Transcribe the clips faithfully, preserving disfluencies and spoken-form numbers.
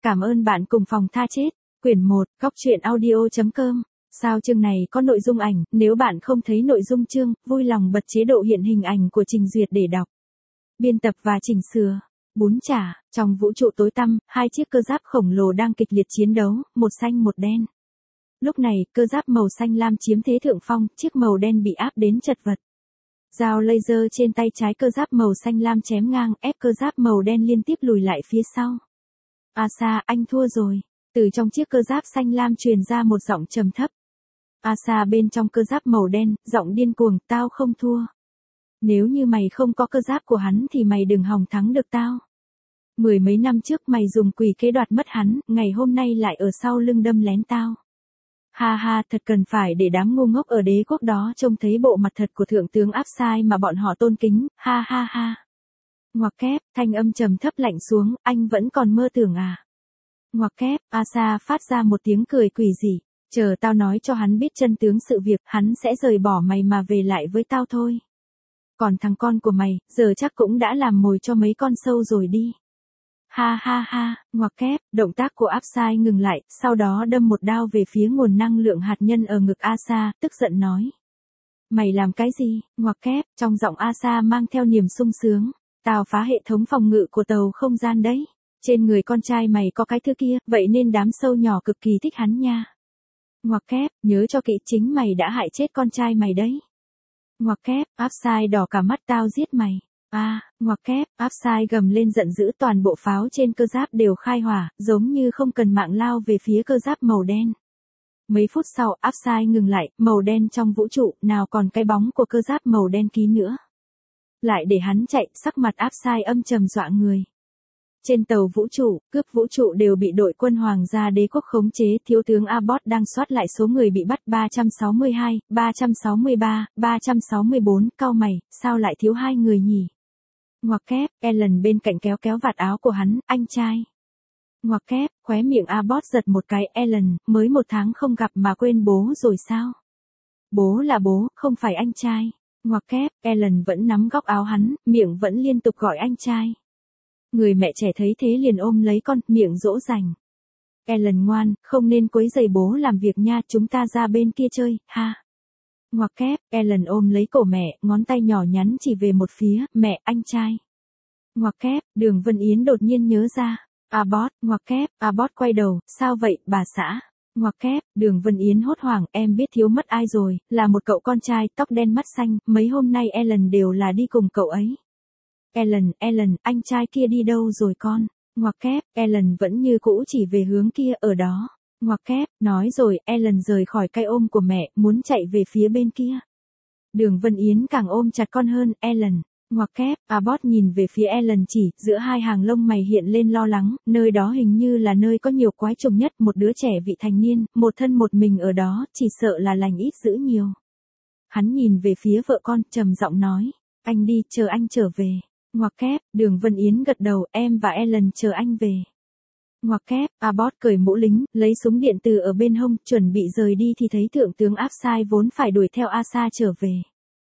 cảm ơn bạn cùng phòng tha chết. Quyển một, góc truyện audio.com. Sao chương này có nội dung ảnh, nếu bạn không thấy nội dung chương, vui lòng bật chế độ hiện hình ảnh của trình duyệt để đọc. Biên tập và chỉnh sửa. Bún chả, trong vũ trụ tối tăm, hai chiếc cơ giáp khổng lồ đang kịch liệt chiến đấu, một xanh một đen. Lúc này, cơ giáp màu xanh lam chiếm thế thượng phong, chiếc màu đen bị áp đến chật vật. Dao laser trên tay trái cơ giáp màu xanh lam chém ngang, ép cơ giáp màu đen liên tiếp lùi lại phía sau. Asa, anh thua rồi. Từ trong chiếc cơ giáp xanh lam truyền ra một giọng trầm thấp. Asa bên trong cơ giáp màu đen, giọng điên cuồng, tao không thua. Nếu như mày không có cơ giáp của hắn thì mày đừng hòng thắng được tao. Mười mấy năm trước mày dùng quỷ kế đoạt mất hắn, ngày hôm nay lại ở sau lưng đâm lén tao. Ha ha, thật cần phải để đám ngu ngốc ở đế quốc đó trông thấy bộ mặt thật của thượng tướng Áp-sai mà bọn họ tôn kính, ha ha ha. Ngoặc kép, thanh âm trầm thấp lạnh xuống, anh vẫn còn mơ tưởng à. Ngoặc kép, Asa phát ra một tiếng cười quỷ dị, chờ tao nói cho hắn biết chân tướng sự việc, hắn sẽ rời bỏ mày mà về lại với tao thôi. Còn thằng con của mày, giờ chắc cũng đã làm mồi cho mấy con sâu rồi đi. Ha ha ha, ngoặc kép, động tác của Áp-sai ngừng lại, sau đó đâm một đao về phía nguồn năng lượng hạt nhân ở ngực Asa, tức giận nói. Mày làm cái gì, ngoặc kép, trong giọng Asa mang theo niềm sung sướng. Tao phá hệ thống phòng ngự của tàu không gian đấy. Trên người con trai mày có cái thứ kia, vậy nên đám sâu nhỏ cực kỳ thích hắn nha. Ngoặc kép, nhớ cho kỹ chính mày đã hại chết con trai mày đấy. Ngoặc kép, Áp-sai đỏ cả mắt tao giết mày. À, ngoặc kép, Áp-sai gầm lên giận dữ toàn bộ pháo trên cơ giáp đều khai hỏa, giống như không cần mạng lao về phía cơ giáp màu đen. Mấy phút sau, Áp-sai ngừng lại, màu đen trong vũ trụ, nào còn cái bóng của cơ giáp màu đen kín nữa. Lại để hắn chạy, sắc mặt Áp-sai âm trầm dọa người. Trên tàu vũ trụ, cướp vũ trụ đều bị đội quân hoàng gia đế quốc khống chế, thiếu tướng Abbott đang soát lại số người bị bắt ba trăm sáu mươi hai, ba trăm sáu mươi ba, ba trăm sáu mươi bốn, cau mày, sao lại thiếu hai người nhỉ? Ngoặc kép, Ellen bên cạnh kéo kéo vạt áo của hắn, anh trai. Ngoặc kép, khóe miệng Abbott giật một cái, Ellen, mới một tháng không gặp mà quên bố rồi sao? Bố là bố, không phải anh trai. Ngoặc kép, Ellen vẫn nắm góc áo hắn, miệng vẫn liên tục gọi anh trai. Người mẹ trẻ thấy thế liền ôm lấy con, miệng dỗ dành. Ellen ngoan, không nên quấy rầy bố làm việc nha, chúng ta ra bên kia chơi, ha. Ngoặc kép, Ellen ôm lấy cổ mẹ, ngón tay nhỏ nhắn chỉ về một phía, mẹ, anh trai. Ngoặc kép, Đường Vân Yến đột nhiên nhớ ra. Abbott, ngoặc kép, Abbott quay đầu, sao vậy, bà xã? Ngoặc kép, Đường Vân Yến hốt hoảng, em biết thiếu mất ai rồi, là một cậu con trai, tóc đen mắt xanh, mấy hôm nay Ellen đều là đi cùng cậu ấy. Ellen, Ellen, anh trai kia đi đâu rồi con? Ngoặc kép, Ellen vẫn như cũ chỉ về hướng kia, ở đó. Ngoặc kép, nói rồi, Ellen rời khỏi cái ôm của mẹ, muốn chạy về phía bên kia. Đường Vân Yến càng ôm chặt con hơn, Ellen. Ngoặc kép, Abbott nhìn về phía Ellen chỉ, giữa hai hàng lông mày hiện lên lo lắng, nơi đó hình như là nơi có nhiều quái trùng nhất, một đứa trẻ vị thành niên, một thân một mình ở đó, chỉ sợ là lành ít dữ nhiều. Hắn nhìn về phía vợ con, trầm giọng nói, anh đi, chờ anh trở về. Ngoặc kép, Đường Vân Yến gật đầu, em và Ellen chờ anh về. Ngoặc kép, Abbott cởi mũ lính, lấy súng điện từ ở bên hông, chuẩn bị rời đi thì thấy thượng tướng Áp-sai vốn phải đuổi theo Asa trở về.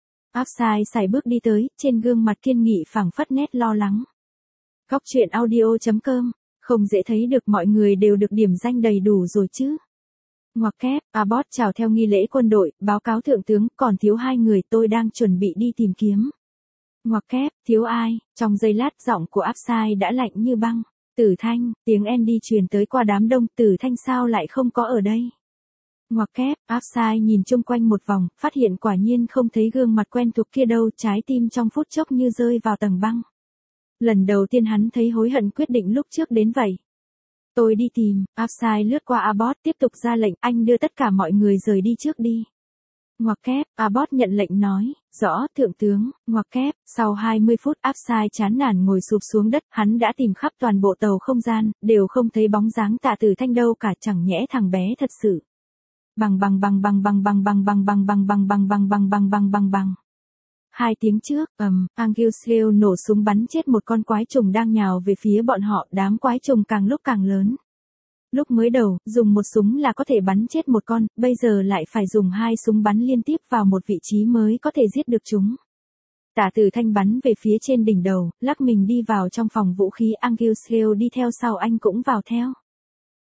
Áp-sai sải bước đi tới, trên gương mặt kiên nghị phảng phất nét lo lắng. Góc truyện audio.com, không dễ thấy được mọi người đều được điểm danh đầy đủ rồi chứ. Ngoặc kép, Abbott chào theo nghi lễ quân đội, báo cáo thượng tướng, còn thiếu hai người tôi đang chuẩn bị đi tìm kiếm. Ngoặc kép, thiếu ai, trong giây lát giọng của Áp-sai đã lạnh như băng. Tử Thanh, tiếng Andy truyền tới qua đám đông, Tử Thanh sao lại không có ở đây? Ngoặc kép, Áp-sai nhìn chung quanh một vòng, phát hiện quả nhiên không thấy gương mặt quen thuộc kia đâu, trái tim trong phút chốc như rơi vào tầng băng. Lần đầu tiên hắn thấy hối hận quyết định lúc trước đến vậy. Tôi đi tìm, Áp-sai lướt qua Abbott tiếp tục ra lệnh, anh đưa tất cả mọi người rời đi trước đi. Ngoặc kép, Abbott nhận lệnh nói, rõ, thượng tướng, ngoặc kép, sau hai mươi phút Áp-sai chán nản ngồi sụp xuống đất, hắn đã tìm khắp toàn bộ tàu không gian, đều không thấy bóng dáng Tạ Tử Thanh đâu cả, chẳng nhẽ thằng bé thật sự. Bằng bằng bằng bằng bằng bằng bằng bằng bằng bằng bằng bằng bằng bằng bằng bằng bằng bằng. Hai tiếng trước, ầm, Anguseo nổ súng bắn chết một con quái trùng đang nhào về phía bọn họ, đám quái trùng càng lúc càng lớn. Lúc mới đầu, dùng một súng là có thể bắn chết một con, bây giờ lại phải dùng hai súng bắn liên tiếp vào một vị trí mới có thể giết được chúng. Tạ Tử Thanh bắn về phía trên đỉnh đầu, lắc mình đi vào trong phòng vũ khí, Anguseo đi theo sau anh cũng vào theo.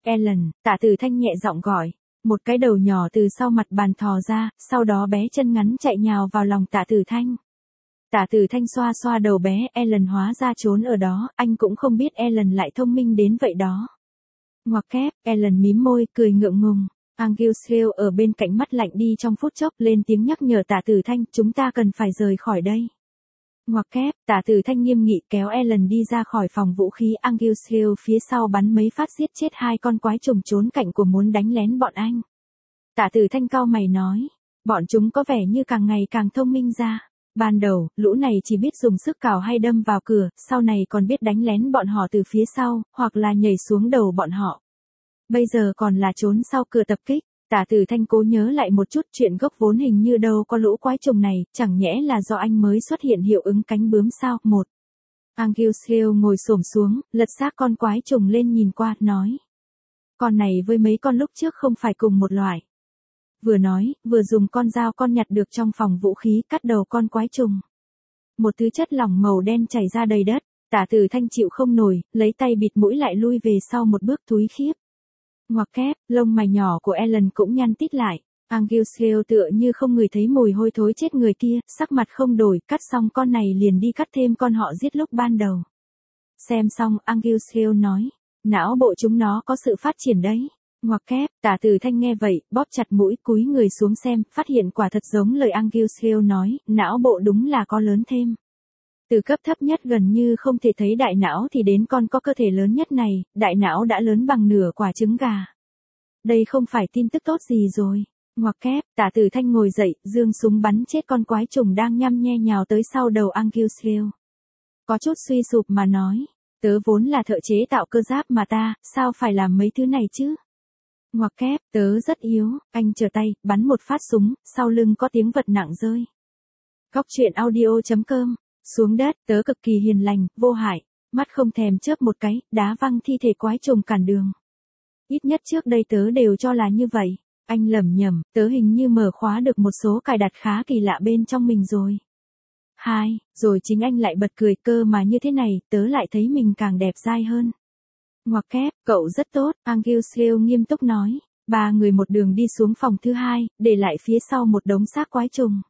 Ellen, Tạ Tử Thanh nhẹ giọng gọi. Một cái đầu nhỏ từ sau mặt bàn thò ra, sau đó bé chân ngắn chạy nhào vào lòng Tạ Tử Thanh. Tạ Tử Thanh xoa xoa đầu bé, Ellen hóa ra trốn ở đó, anh cũng không biết Ellen lại thông minh đến vậy đó. Ngoặc kép, Ellen mím môi, cười ngượng ngùng. Angus Hill ở bên cạnh mắt lạnh đi trong phút chốc lên tiếng nhắc nhở Tạ Tử Thanh, chúng ta cần phải rời khỏi đây. Ngoặc kép, Tạ Tử Thanh nghiêm nghị kéo Ellen đi ra khỏi phòng vũ khí. Angus Hill phía sau bắn mấy phát giết chết hai con quái trùng trốn cạnh của muốn đánh lén bọn anh. Tạ Tử Thanh cau mày nói, bọn chúng có vẻ như càng ngày càng thông minh ra. Ban đầu, lũ này chỉ biết dùng sức cào hay đâm vào cửa, sau này còn biết đánh lén bọn họ từ phía sau, hoặc là nhảy xuống đầu bọn họ. Bây giờ còn là trốn sau cửa tập kích. Tạ Tử Thanh cố nhớ lại một chút chuyện gốc vốn hình như đâu có lũ quái trùng này, chẳng nhẽ là do anh mới xuất hiện hiệu ứng cánh bướm sao? Một. Angus Hill ngồi xổm xuống, lật xác con quái trùng lên nhìn qua, nói. Con này với mấy con lúc trước không phải cùng một loại. Vừa nói, vừa dùng con dao con nhặt được trong phòng vũ khí cắt đầu con quái trùng. Một thứ chất lỏng màu đen chảy ra đầy đất, Tạ Tử Thanh chịu không nổi, lấy tay bịt mũi lại lui về sau một bước thúi khiếp. Ngoặc kép, lông mày nhỏ của Ellen cũng nhăn tít lại. Angus Hill tựa như không ngửi thấy mùi hôi thối chết người kia, sắc mặt không đổi, cắt xong con này liền đi cắt thêm con họ giết lúc ban đầu. Xem xong, Angus Hill nói, não bộ chúng nó có sự phát triển đấy. Ngoặc kép, Tạ Tử Thanh nghe vậy, bóp chặt mũi cúi người xuống xem, phát hiện quả thật giống lời Angus Hill nói, não bộ đúng là có lớn thêm. Từ cấp thấp nhất gần như không thể thấy đại não thì đến con có cơ thể lớn nhất này, đại não đã lớn bằng nửa quả trứng gà. Đây không phải tin tức tốt gì rồi. Ngoặc kép, Tạ Tử Thanh ngồi dậy, giương súng bắn chết con quái trùng đang nhăm nhe nhào tới sau đầu Angus Hill. Có chút suy sụp mà nói, tớ vốn là thợ chế tạo cơ giáp mà ta, sao phải làm mấy thứ này chứ? Ngoặc kép, tớ rất yếu, anh trở tay, bắn một phát súng, sau lưng có tiếng vật nặng rơi. Góc truyện audio chấm com. Xuống đất, tớ cực kỳ hiền lành, vô hại, mắt không thèm chớp một cái, đá văng thi thể quái trùng cản đường. Ít nhất trước đây tớ đều cho là như vậy. Anh lẩm nhẩm, tớ hình như mở khóa được một số cài đặt khá kỳ lạ bên trong mình rồi. Hai, rồi chính anh lại bật cười, cơ mà như thế này, tớ lại thấy mình càng đẹp dai hơn. Ngoặc kép, cậu rất tốt, Angus Hill nghiêm túc nói. Ba người một đường đi xuống phòng thứ hai, để lại phía sau một đống xác quái trùng.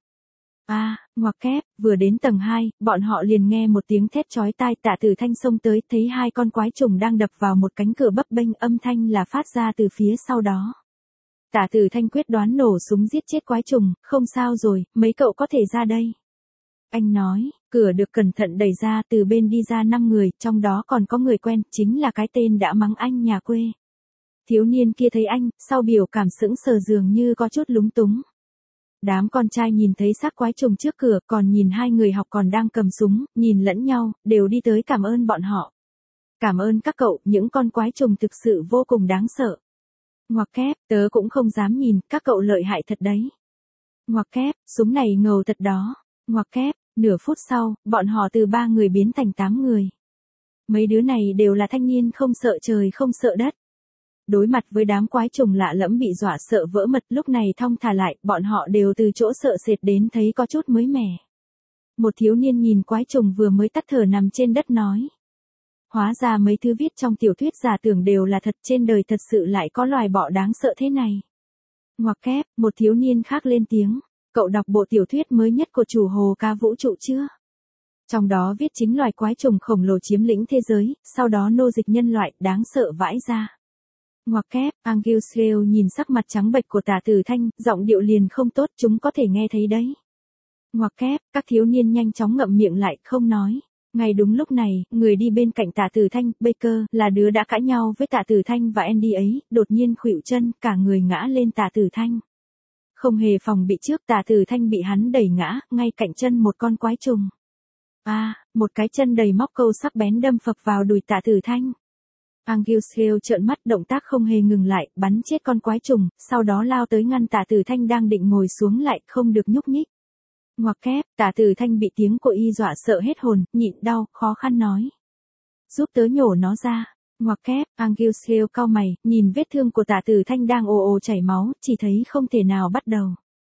À, ngoặc kép, vừa đến tầng hai, bọn họ liền nghe một tiếng thét chói tai. Tạ Tử Thanh xông tới, thấy hai con quái trùng đang đập vào một cánh cửa bấp bênh, âm thanh là phát ra từ phía sau đó. Tạ Tử Thanh quyết đoán nổ súng giết chết quái trùng, không sao rồi, mấy cậu có thể ra đây. Anh nói, cửa được cẩn thận đẩy ra, từ bên đi ra năm người, trong đó còn có người quen, chính là cái tên đã mắng anh nhà quê. Thiếu niên kia thấy anh, sau biểu cảm sững sờ dường như có chút lúng túng. Đám con trai nhìn thấy xác quái trùng trước cửa, còn nhìn hai người học còn đang cầm súng, nhìn lẫn nhau, đều đi tới cảm ơn bọn họ. Cảm ơn các cậu, những con quái trùng thực sự vô cùng đáng sợ. Ngoặc kép, tớ cũng không dám nhìn, các cậu lợi hại thật đấy. Ngoặc kép, súng này ngầu thật đó. Ngoặc kép, nửa phút sau, bọn họ từ ba người biến thành tám người. Mấy đứa này đều là thanh niên không sợ trời không sợ đất. Đối mặt với đám quái trùng lạ lẫm bị dọa sợ vỡ mật, lúc này thong thả lại, bọn họ đều từ chỗ sợ sệt đến thấy có chút mới mẻ. Một thiếu niên nhìn quái trùng vừa mới tắt thở nằm trên đất nói. Hóa ra mấy thứ viết trong tiểu thuyết giả tưởng đều là thật, trên đời thật sự lại có loài bọ đáng sợ thế này. Ngoặc kép, một thiếu niên khác lên tiếng. Cậu đọc bộ tiểu thuyết mới nhất của chủ hồ ca vũ trụ chưa? Trong đó viết chính loài quái trùng khổng lồ chiếm lĩnh thế giới, sau đó nô dịch nhân loại, đáng sợ vãi ra. Ngoặc kép, Angus Hill nhìn sắc mặt trắng bệch của Tạ Tử Thanh, giọng điệu liền không tốt, chúng có thể nghe thấy đấy. Ngoặc kép, các thiếu niên nhanh chóng ngậm miệng lại, không nói. Ngay đúng lúc này, người đi bên cạnh Tạ Tử Thanh, Baker, là đứa đã cãi nhau với Tạ Tử Thanh và Andy ấy, đột nhiên khuỵu chân, cả người ngã lên Tạ Tử Thanh. Không hề phòng bị trước, Tạ Tử Thanh bị hắn đẩy ngã, ngay cạnh chân một con quái trùng. À, một cái chân đầy móc câu sắc bén đâm phập vào đùi Tạ Tử Thanh. Angus Hill trợn mắt, động tác không hề ngừng lại, bắn chết con quái trùng, sau đó lao tới ngăn Tạ Tử Thanh đang định ngồi xuống lại, không được nhúc nhích. Ngoặc kép, Tạ Tử Thanh bị tiếng của y dọa sợ hết hồn, nhịn đau, khó khăn nói. Giúp tớ nhổ nó ra. Ngoặc kép, Angus Hill cau mày, nhìn vết thương của Tạ Tử Thanh đang ồ ồ chảy máu, chỉ thấy không thể nào bắt đầu.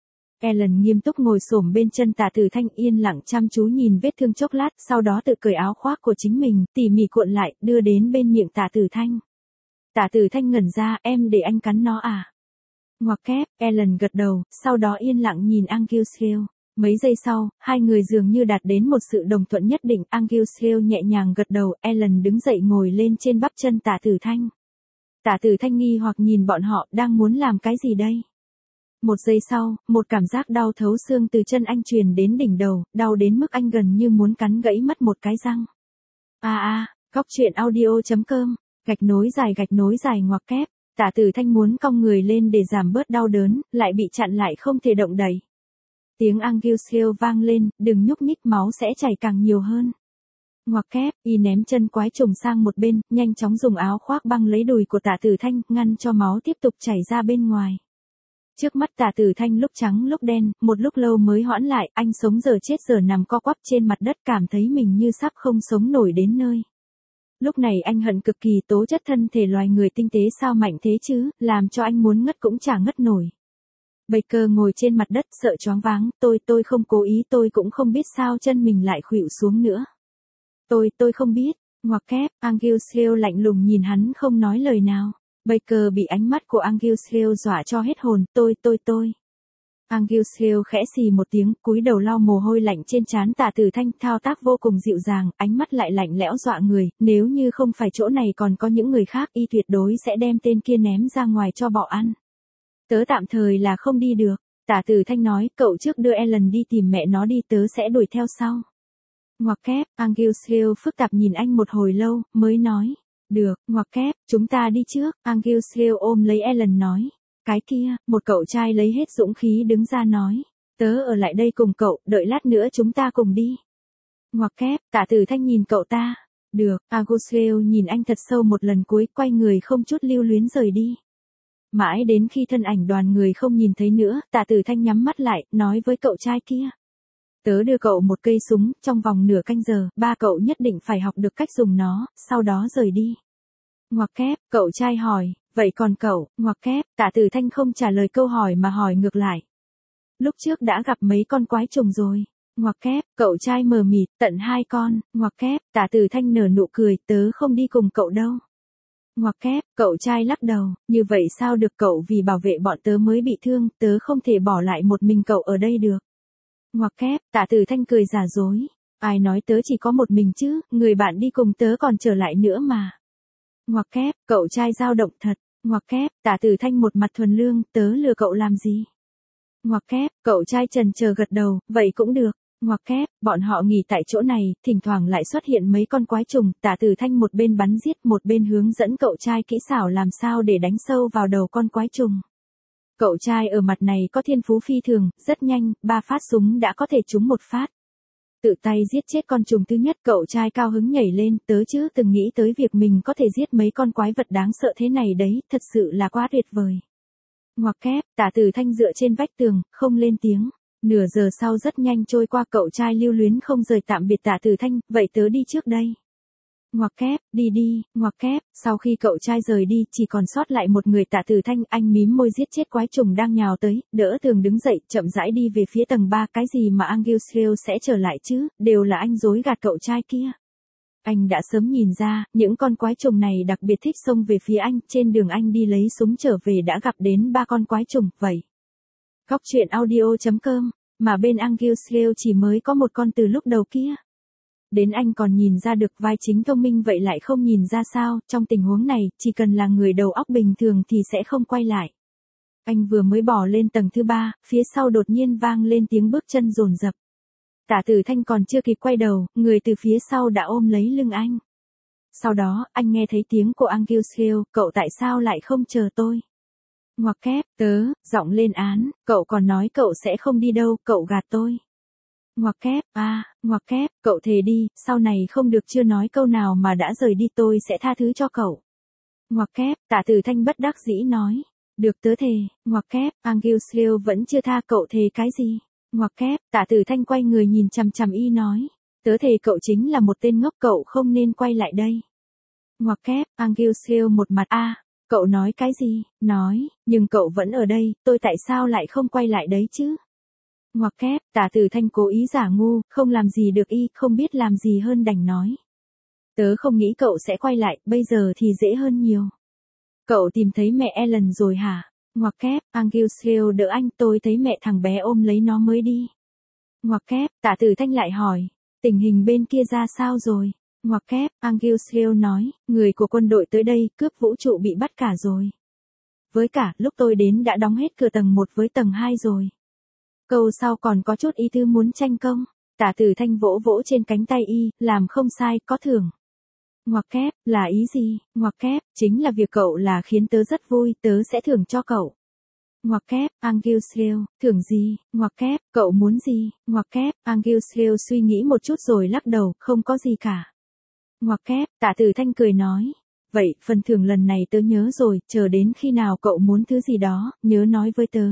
Ellen nghiêm túc ngồi xổm bên chân Tạ Tử Thanh, yên lặng chăm chú nhìn vết thương chốc lát, sau đó tự cởi áo khoác của chính mình, tỉ mỉ cuộn lại, đưa đến bên miệng Tạ Tử Thanh. Tạ Tử Thanh ngẩn ra, em để anh cắn nó à? Ngoặc kép, Ellen gật đầu, sau đó yên lặng nhìn Anguille. Mấy giây sau, hai người dường như đạt đến một sự đồng thuận nhất định. Anguille nhẹ nhàng gật đầu, Ellen đứng dậy ngồi lên trên bắp chân Tạ Tử Thanh. Tạ Tử Thanh nghi hoặc nhìn bọn họ, đang muốn làm cái gì đây? Một giây sau, một cảm giác đau thấu xương từ chân anh truyền đến đỉnh đầu, đau đến mức anh gần như muốn cắn gãy mất một cái răng. A a, góc truyện audio.com, gạch nối dài gạch nối dài ngoặc kép. Tạ Tử Thanh muốn cong người lên để giảm bớt đau đớn, lại bị chặn lại không thể động đậy. Tiếng Anguille vang lên, đừng nhúc nhích máu sẽ chảy càng nhiều hơn. Ngoặc kép, y ném chân quái trùng sang một bên, nhanh chóng dùng áo khoác băng lấy đùi của Tạ Tử Thanh, ngăn cho máu tiếp tục chảy ra bên ngoài. Trước mắt Tạ Tử Thanh lúc trắng lúc đen, một lúc lâu mới hoãn lại, anh sống giờ chết giờ nằm co quắp trên mặt đất cảm thấy mình như sắp không sống nổi đến nơi. Lúc này anh hận cực kỳ tố chất thân thể loài người tinh tế sao mạnh thế chứ, làm cho anh muốn ngất cũng chả ngất nổi. Baker ngồi trên mặt đất sợ choáng váng, tôi tôi không cố ý tôi cũng không biết sao chân mình lại khuỵu xuống nữa. Tôi tôi không biết, ngoặc kép, Anguille lạnh lùng nhìn hắn không nói lời nào. Baker bị ánh mắt của Anguille dọa cho hết hồn, tôi tôi tôi. Anguille khẽ xì một tiếng, cúi đầu lau mồ hôi lạnh trên trán Tạ Tử Thanh, thao tác vô cùng dịu dàng, ánh mắt lại lạnh lẽo dọa người, nếu như không phải chỗ này còn có những người khác, y tuyệt đối sẽ đem tên kia ném ra ngoài cho bọ ăn. Tớ tạm thời là không đi được, Tạ Tử Thanh nói, cậu trước đưa Ellen đi tìm mẹ nó đi, tớ sẽ đuổi theo sau. Ngoặc kép, Anguille phức tạp nhìn anh một hồi lâu, mới nói, được, ngoặc kép, chúng ta đi trước. Anguille ôm lấy Ellen nói. Cái kia, một cậu trai lấy hết dũng khí đứng ra nói. Tớ ở lại đây cùng cậu, đợi lát nữa chúng ta cùng đi. Ngoặc kép, Tạ Tử Thanh nhìn cậu ta. Được, Anguille nhìn anh thật sâu một lần cuối, quay người không chút lưu luyến rời đi. Mãi đến khi thân ảnh đoàn người không nhìn thấy nữa, Tạ Tử Thanh nhắm mắt lại, nói với cậu trai kia. Tớ đưa cậu một cây súng, trong vòng nửa canh giờ, ba cậu nhất định phải học được cách dùng nó, sau đó rời đi. Ngoặc kép, cậu trai hỏi, vậy còn cậu, ngoặc kép, Tạ Tử Thanh không trả lời câu hỏi mà hỏi ngược lại. Lúc trước đã gặp mấy con quái trùng rồi. Ngoặc kép, cậu trai mờ mịt, tận hai con, ngoặc kép, Tạ Tử Thanh nở nụ cười, tớ không đi cùng cậu đâu. Ngoặc kép, cậu trai lắc đầu, như vậy sao được, cậu vì bảo vệ bọn tớ mới bị thương, tớ không thể bỏ lại một mình cậu ở đây được. Ngoặc kép, Tạ Tử Thanh cười giả dối, ai nói tớ chỉ có một mình chứ, người bạn đi cùng tớ còn trở lại nữa mà. Ngoặc kép, cậu trai dao động thật, ngoặc kép, Tạ Tử Thanh một mặt thuần lương, tớ lừa cậu làm gì? Ngoặc kép, cậu trai chần chờ gật đầu, vậy cũng được. Ngoặc kép, bọn họ nghỉ tại chỗ này, thỉnh thoảng lại xuất hiện mấy con quái trùng, Tạ Tử Thanh một bên bắn giết một bên hướng dẫn cậu trai kỹ xảo làm sao để đánh sâu vào đầu con quái trùng. Cậu trai ở mặt này có thiên phú phi thường, rất nhanh, ba phát súng đã có thể trúng một phát. Tự tay giết chết con trùng thứ nhất, cậu trai cao hứng nhảy lên, tớ chứ từng nghĩ tới việc mình có thể giết mấy con quái vật đáng sợ thế này đấy, thật sự là quá tuyệt vời. Ngoặc kép, Tạ Tử Thanh dựa trên vách tường, không lên tiếng. Nửa giờ sau rất nhanh trôi qua, cậu trai lưu luyến không rời tạm biệt Tạ Tử Thanh, vậy tớ đi trước đây. Ngoặc kép, đi đi, ngoặc kép, sau khi cậu trai rời đi, chỉ còn sót lại một người Tạ Tử Thanh, anh mím môi giết chết quái trùng đang nhào tới, đỡ tường đứng dậy, chậm rãi đi về phía tầng ba, cái gì mà Anguille sẽ trở lại chứ, đều là anh dối gạt cậu trai kia. Anh đã sớm nhìn ra, những con quái trùng này đặc biệt thích xông về phía anh, trên đường anh đi lấy súng trở về đã gặp đến ba con quái trùng, vậy. Góc truyện audio.com, mà bên Anguille chỉ mới có một con từ lúc đầu kia. Đến anh còn nhìn ra được vai chính thông minh vậy lại không nhìn ra sao, trong tình huống này, chỉ cần là người đầu óc bình thường thì sẽ không quay lại. Anh vừa mới bỏ lên tầng thứ ba, phía sau đột nhiên vang lên tiếng bước chân dồn dập. Tạ Tử Thanh còn chưa kịp quay đầu, người từ phía sau đã ôm lấy lưng anh. Sau đó, anh nghe thấy tiếng của Anguille, cậu tại sao lại không chờ tôi? Ngoặc kép, tớ, giọng lên án, cậu còn nói cậu sẽ không đi đâu, cậu gạt tôi. Ngoặc kép, a, à, ngoặc kép, cậu thề đi, sau này không được chưa nói câu nào mà đã rời đi tôi sẽ tha thứ cho cậu. Ngoặc kép, Tạ Tử Thanh bất đắc dĩ nói. Được tớ thề, ngoặc kép, Anguille vẫn chưa tha, cậu thề cái gì? Ngoặc kép, Tạ Tử Thanh quay người nhìn chằm chằm y nói. Tớ thề cậu chính là một tên ngốc, cậu không nên quay lại đây. Ngoặc kép, Anguille một mặt a, à, cậu nói cái gì? Nói, nhưng cậu vẫn ở đây, tôi tại sao lại không quay lại đấy chứ? Ngoặc kép, Tạ Tử Thanh cố ý giả ngu, không làm gì được y, không biết làm gì hơn đành nói. Tớ không nghĩ cậu sẽ quay lại, bây giờ thì dễ hơn nhiều. Cậu tìm thấy mẹ Ellen rồi hả? Ngoặc kép, Angus đỡ anh, tôi thấy mẹ thằng bé ôm lấy nó mới đi. Ngoặc kép, Tạ Tử Thanh lại hỏi, tình hình bên kia ra sao rồi? Ngoặc kép, Angus nói, người của quân đội tới đây, cướp vũ trụ bị bắt cả rồi. Với cả, lúc tôi đến đã đóng hết cửa tầng một với tầng hai rồi. Câu sau còn có chút ý tứ muốn tranh công. Tạ Tử Thanh vỗ vỗ trên cánh tay y, làm không sai, có thưởng. Ngoặc kép, là ý gì? Ngoặc kép, chính là việc cậu là khiến tớ rất vui, tớ sẽ thưởng cho cậu. Ngoặc kép, Angus, thưởng gì? Ngoặc kép, cậu muốn gì? Ngoặc kép, Angus suy nghĩ một chút rồi lắc đầu, không có gì cả. Ngoặc kép, Tạ Tử Thanh cười nói. Vậy, phần thưởng lần này tớ nhớ rồi, chờ đến khi nào cậu muốn thứ gì đó, nhớ nói với tớ.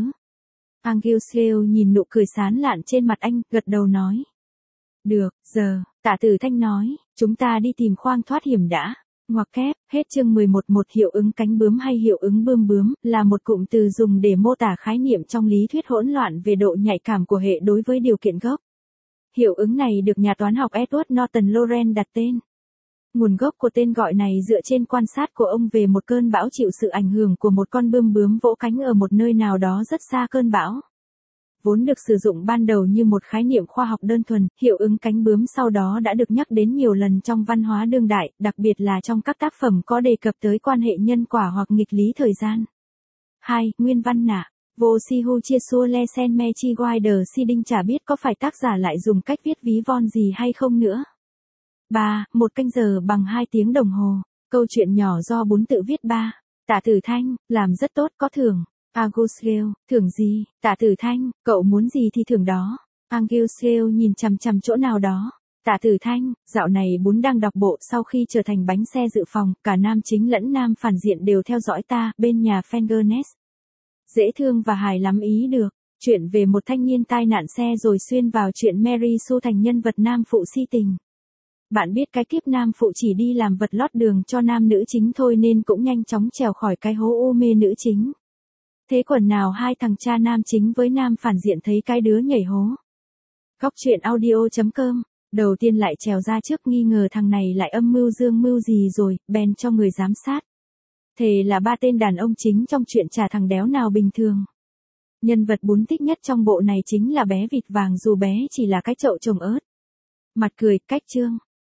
Angus nhìn nụ cười sán lạn trên mặt anh, gật đầu nói. Được, giờ, Tạ Tử Thanh nói, chúng ta đi tìm khoang thoát hiểm đã. Ngoặc kép, hết chương mười một. Một hiệu ứng cánh bướm hay hiệu ứng bươm bướm, là một cụm từ dùng để mô tả khái niệm trong lý thuyết hỗn loạn về độ nhạy cảm của hệ đối với điều kiện gốc. Hiệu ứng này được nhà toán học Edward Norton Lorenz đặt tên. Nguồn gốc của tên gọi này dựa trên quan sát của ông về một cơn bão chịu sự ảnh hưởng của một con bươm bướm vỗ cánh ở một nơi nào đó rất xa cơn bão. Vốn được sử dụng ban đầu như một khái niệm khoa học đơn thuần, hiệu ứng cánh bướm sau đó đã được nhắc đến nhiều lần trong văn hóa đương đại, đặc biệt là trong các tác phẩm có đề cập tới quan hệ nhân quả hoặc nghịch lý thời gian. hai. Nguyên văn nạ. Vô si hu chia xua le sen me chi wider si đinh chả biết có phải tác giả lại dùng cách viết ví von gì hay không nữa. ba. Một canh giờ bằng hai tiếng đồng hồ. Câu chuyện nhỏ do bún tự viết. ba. Tạ Tử Thanh, làm rất tốt, có thưởng. Angus, thưởng gì? Tạ Tử Thanh, cậu muốn gì thì thưởng đó. Angus nhìn chằm chằm chỗ nào đó. Tạ Tử Thanh, dạo này bún đang đọc bộ, sau khi trở thành bánh xe dự phòng, cả nam chính lẫn nam phản diện đều theo dõi ta, bên nhà Fangernest. Dễ thương và hài lắm ý được. Chuyện về một thanh niên tai nạn xe rồi xuyên vào chuyện Mary Sue thành nhân vật nam phụ si tình. Bạn biết cái kiếp nam phụ chỉ đi làm vật lót đường cho nam nữ chính thôi nên cũng nhanh chóng trèo khỏi cái hố u mê nữ chính. Thế quần nào hai thằng cha nam chính với nam phản diện thấy cái đứa nhảy hố. Góc truyện audio chấm com. Đầu tiên lại trèo ra trước nghi ngờ thằng này lại âm mưu dương mưu gì rồi, bèn cho người giám sát. Thề là ba tên đàn ông chính trong chuyện chả thằng đéo nào bình thường. Nhân vật bún thích nhất trong bộ này chính là bé vịt vàng dù bé chỉ là cái chậu trồng ớt. Mặt cười, cách chương.